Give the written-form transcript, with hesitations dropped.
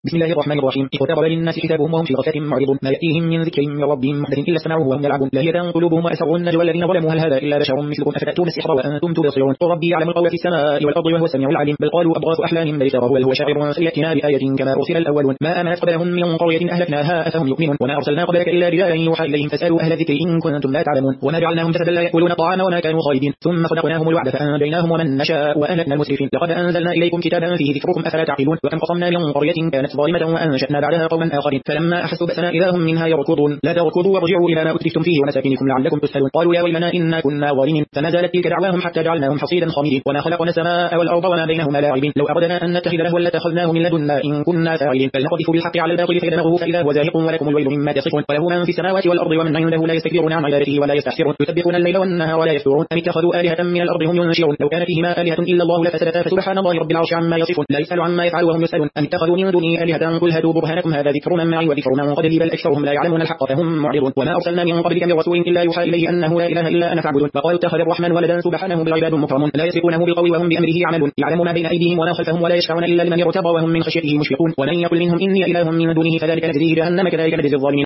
بسم الله الرحمن الرحيم. اقترب للناس حسابهم وهم في غفلة معرضون. ما يأتيهم من ذكر من ربهم محدث إلا استمعوه وهم يلعبون. لاهية قلوبهم وأسروا النجوى الذين ظلموا هل هذا إلا بشر مثلكم أفتأتون السحر وأنتم تبصرون. ربي يعلم القول في السماء والأرض وهو السميع العليم. بل قالوا أضغاث أحلام بل افتراه بل هو شاعر فليأتنا بآية كما أرسل الأولون. ما آمنت قبلهم من قرية أهلكناها أفهم يؤمنون. وما أرسلنا قبلك إلا رجالا يوحى إليهم فاسألوا أهل الذكر إن كنتم لا تعلمون. وما جعلناهم جسدا لا يأكلون الطعام وما كانوا خالدين ثم صدقناهم الوعد فأنجيناهم ومن نشاء وأهلكنا المسرفين. لقد أنزلنا إليكم كتابا فيه ذكركم أفلا تعقلون. وكم قصمنا من قرية كانت ظالمة وأنشأنا بعدها قوما آخرين فلما أحسوا بأسنا إذا هم منها يركضون. لا تركضوا وارجعوا إلى ما أترفتم فيه ومساكنكم لعلكم تسألون. قالوا يا ويلنا إنا كنا ظالمين. فما زالت تلك دعواهم حتى جعلناهم حصيدا خامدين. وما خلقنا السماء والأرض وما بينهما لاعبين. لو أردنا أن نتخذ لهوا لاتخذناه من لدنا إن كنا فاعلين. بل نقذف بالحق على الباطل فيدمغه فإذا هو زاهق ولكم الويل مما تصفون. وله من في السماوات والأرض ومن عنده لا يستكبرون عن عبادته ولا يستحسرون. يسبحون الليل والنهار ولا يفترون. أم اتخذوا آلهة من الأرض هم ينشرون. لو كان فيهما آلهة إلا الله لفسدتا فسبحان الله رب العرش عما يصفون. لا يسأل عما يفعل وهم يسألون. أم اتخذوا من دونه آلهة قل هاتوا برهانكم هذا ذكر من معي وذكر من قبلي بل أكثرهم لا يعلمون الحق فهم معرضون. وما أرسلنا من قبلك من رسول إلا يوحى إليه أنه لا إله إلا أنا فاعبدون. وقالوا اتخذ الرحمن ولدا سبحانه بل عباد مكرمون لا يسبقونه بالقول وهم بأمره يعملون. يعلم ما بين أيديهم وما خلفهم ولا يشفعون إلا لمن ارتضى وهم من خشيته مشفقون. ومن يقل منهم إني إله من دونه فذلك نجزيه جهنم كذلك نجزي الظالمين.